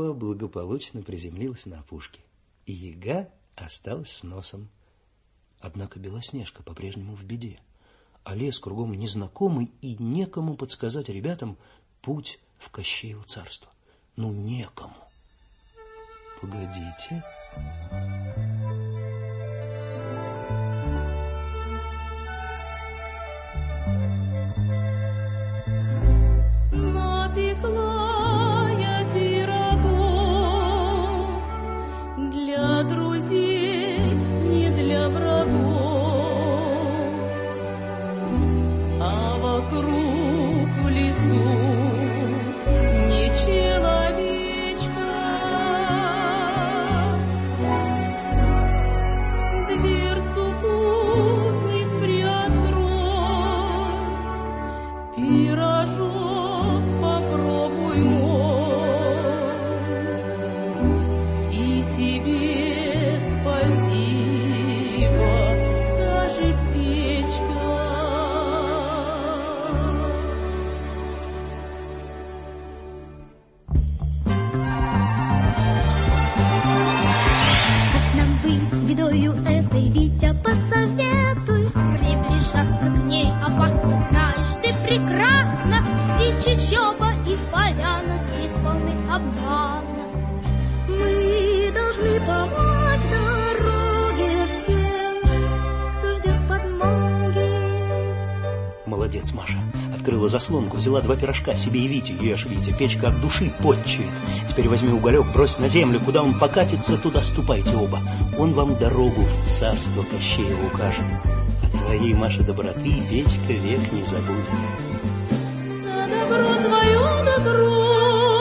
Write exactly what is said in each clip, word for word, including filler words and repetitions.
Нимфа благополучно приземлилась на опушке, и яга осталась с носом. Однако Белоснежка по-прежнему в беде, а лес кругом незнакомый, и некому подсказать ребятам путь в Кощеево царство. Ну, некому. Погодите. Напекла я пирогов для друзей, не для врагов, а вокруг в лесу не человечка. Дверцу путник приоткрой, пирожок попробуй мой, и тебе спасибо скажет печка. Как нам быть с бедою этой, Витя, посоветуй. Приближаться к ней опасно, знаешь ты прекрасно, и чащоба, и поляна здесь полны обмана. Мы должны помочь дороге всем, кто ждет подмоги. Молодец, Маша. Открыла заслонку, взяла два пирожка себе и Вите. Ешь, Витя, печка от души потчует. Теперь возьми уголек, брось на землю. Куда он покатится, туда ступайте оба. Он вам дорогу в царство Кощеева укажет. А твоей, Маша, доброты печка век не забудет. За добро твое добро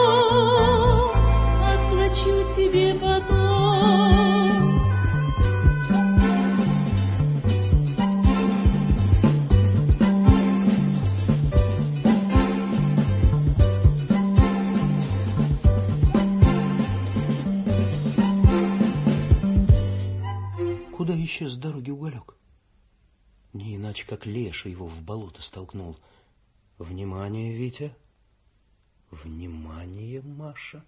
отплачу тебе потом. Куда исчез с дороги уголек? Не иначе, как Леша его в болото столкнул. Внимание, Витя. Внимание, Маша.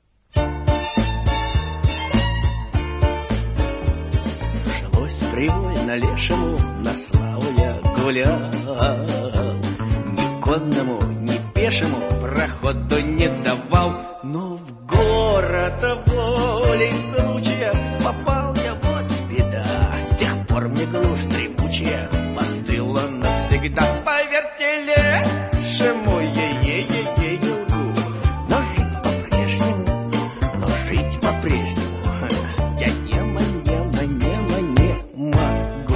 Жилось привольно Лешему, на славу я гулял. Ни конному, ни пешему проходу не давал. Но в город волей случая попал я, вот беда. С тех пор мне глушь дремучая постыла навсегда. Поверьте, Лешему, ей-ей-ей не лгу. Но жить по-прежнему, но жить по-прежнему я нема, нема, нема, не могу.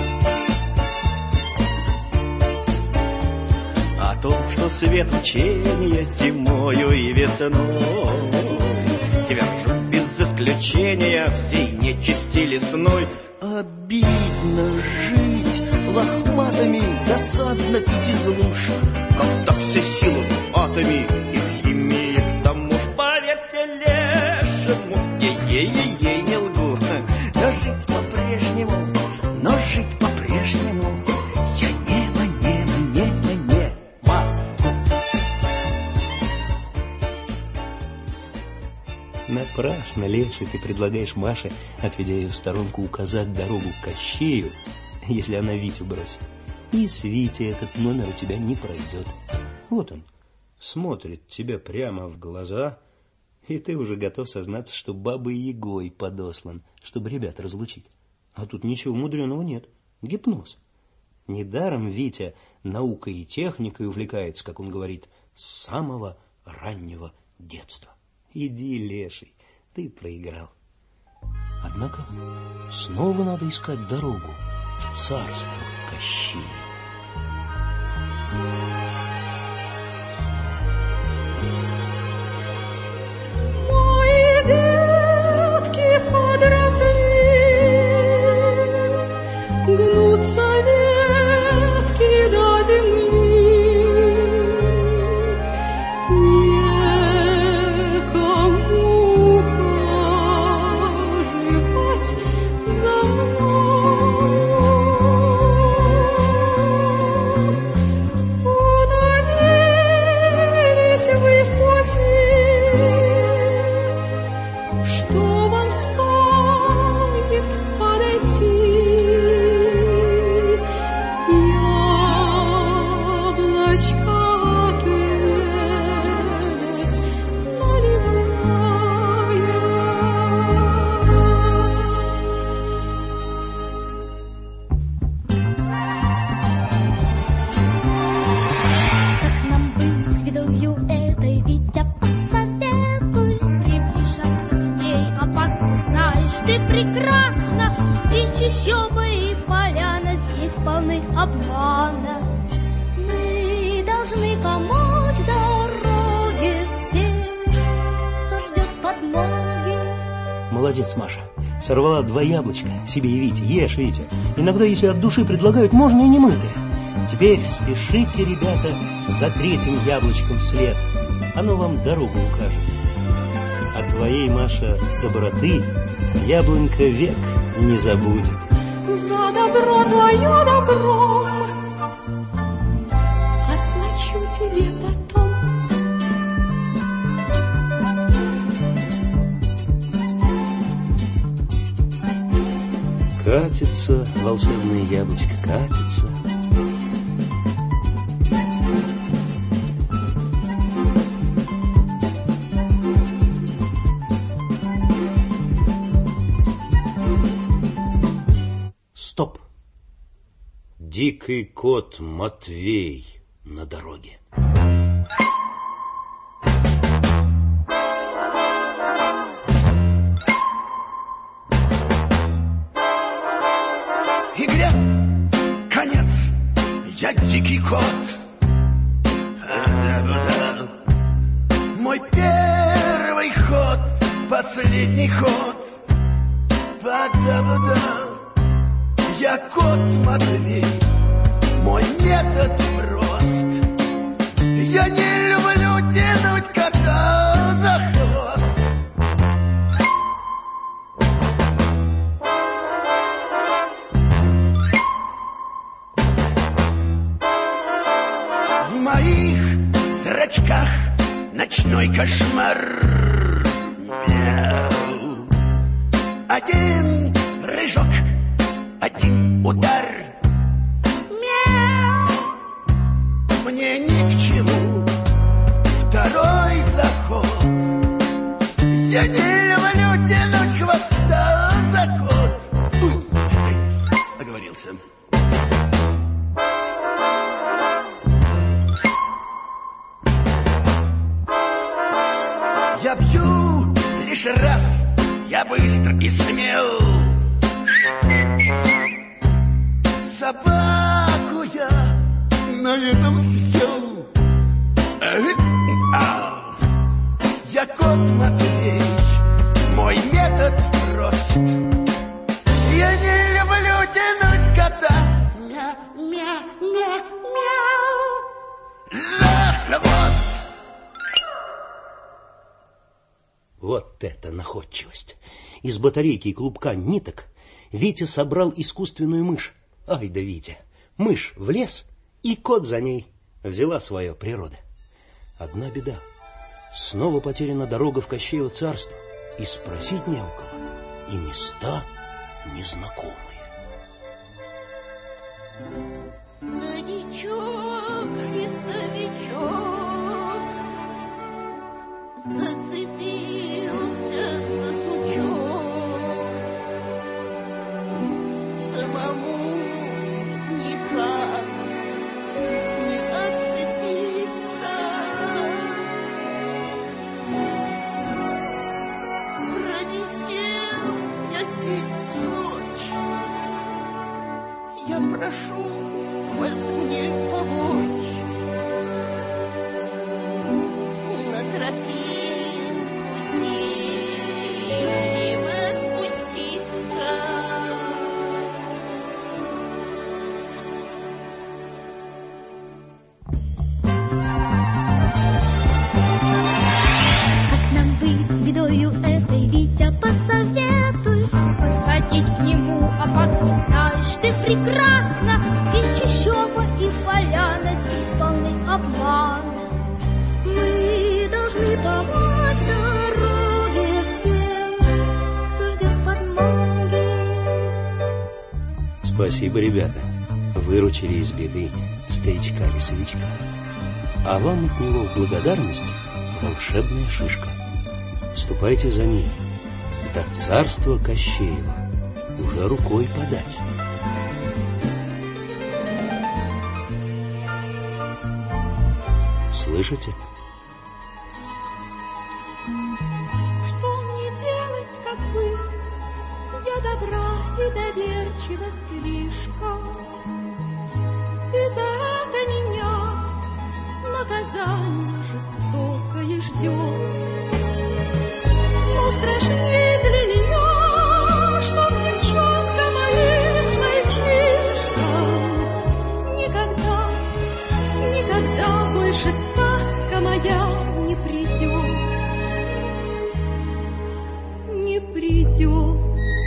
О том, что свет учения зимою и весной твержу без исключения всей нечисти лесной. Обидно жить лохматами, досадно пить из луж, когда все силы в атоме и в химии к тому ж. Поверьте Лешему, ей-ей-ей не лгу. Но жить по-прежнему, но жить по-прежнему я нема, нема, нема, не могу. Напрасно, Леша, ты предлагаешь Маше, отведя ее в сторонку, указать дорогу к Кощею, если она Витю бросит. И с Витей этот номер у тебя не пройдет. Вот он, смотрит тебе прямо в глаза, и ты уже готов сознаться, что бабой Ягой подослан, чтобы ребят разлучить. А тут ничего мудреного нет. Гипноз. Недаром Витя наукой и техникой увлекается, как он говорит, с самого раннего детства. Иди, Леший, ты проиграл. Однако снова надо искать дорогу в царство Кощея. Мои детки подросли, гнутся ветки до земли, некому ухаживать за мной. прекрасно, и чащоба, и поляна здесь полны обмана. Мы должны помочь дороге всем, кто ждет подмоги. Молодец, Маша. Сорвала два яблочка себе и Вите. Ешь, Витя. Иногда, если от души предлагают, можно и не мытые. Теперь спешите, ребята, за третьим яблочком вслед. Оно вам дорогу укажет. А твоей, Маша, доброты яблонька век не забудет. За добро твое добром отплачу тебе потом. Катится волшебное яблочко, катится. Стоп! Дикий кот Матвей на дороге. Игре конец, я дикий кот. Да-да-да. Мой первый ход, последний ход. Да-да-да. Я кот Матвей, мой метод прост. Я не люблю тянуть кота за хвост. В моих зрачках ночной кошмар. Мяу. Один прыжок, один удар. Мяу. Мне ни к чему второй заход. Я не люблю тянуть хвоста за кот. Уй, оговорился. Я бью лишь раз, я быстр и смел. Собаку я на этом съел. Я кот Матвей, мой метод прост. Я не люблю тянуть кота. Мя-мя-мя-мяу. За хвост. Вот это находчивость! Из батарейки и клубка ниток Витя собрал искусственную мышь. Ай да Витя! Мышь в лес, и кот за ней. Взяла свое природа. Одна беда. Снова потеряна дорога в Кощеево царство. И спросить не у кого. И места незнакомые. Новичок, лесовичок, зацепился за сучок, самому никак не отцепиться. Провисел я здесь ночь, я прошу вас мне помочь. На тропинку мимо спуститься. Как нам быть с бедою этой, Витя, посоветуй. Ходить к нему опасно, знаешь ты прекрасно, и чащоба, и поляна здесь полны обмана. Мы должны помочь дороге всем, кто ждет подмоги. Спасибо, ребята. Выручили из беды старичка-лесовичка. А вам от него в благодарность волшебная шишка. Ступайте за ней. До царства Кощеева уже рукой подать. Слышите? Что мне делать, как вы? я добра и доверчива слишком, и за это меня наказание жестокое ждет. Но страшнее для меня, что девчонка моим мальчишкам никогда, никогда больше сказка моя не придет, не придет.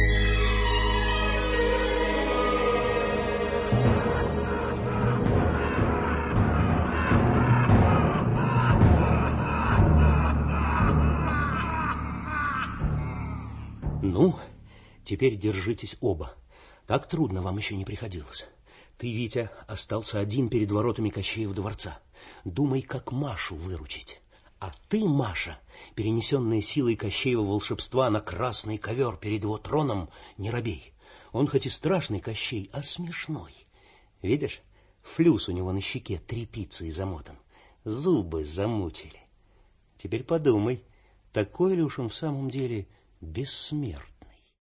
Ну, теперь держитесь оба. Так трудно вам еще не приходилось. Ты, Витя, остался один перед воротами Кощеева дворца. Думай, как Машу выручить. А ты, Маша, перенесенная силой Кощеева волшебства на красный ковер перед его троном, не робей. Он хоть и страшный Кощей, а смешной. Видишь, флюс у него на щеке тряпицей замотан. Зубы замучили. Теперь подумай, такой ли уж он в самом деле бессмертный?